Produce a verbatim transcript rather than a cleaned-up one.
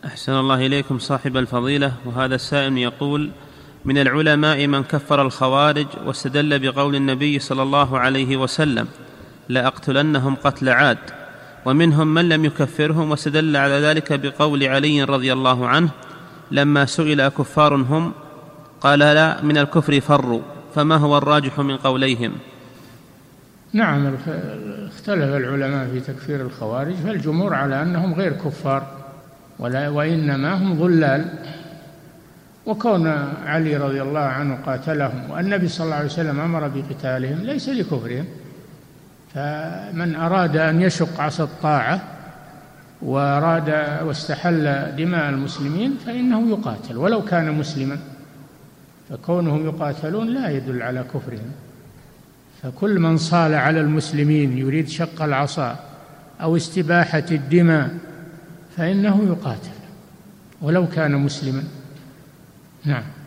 أحسن الله إليكم صاحب الفضيلة. وهذا السائل يقول: من العلماء من كفر الخوارج واستدل بقول النبي صلى الله عليه وسلم: لأقتلنهم قتل عاد، ومنهم من لم يكفرهم واستدل على ذلك بقول علي رضي الله عنه لما سئل أكفار هم قال: لا، من الكفر فروا. فما هو الراجح من قوليهم؟ نعم، اختلف العلماء في تكفير الخوارج، فالجمهور على أنهم غير كفار ولا وإنما هم ضلال، وكون علي رضي الله عنه قاتلهم والنبي صلى الله عليه وسلم أمر بقتالهم ليس لكفرهم. فمن أراد أن يشق عصا الطاعة وأراد واستحل دماء المسلمين فإنه يقاتل ولو كان مسلما، فكونهم يقاتلون لا يدل على كفرهم. فكل من صال على المسلمين يريد شق العصا أو استباحة الدماء فإنه يقاتل ولو كان مسلما. نعم.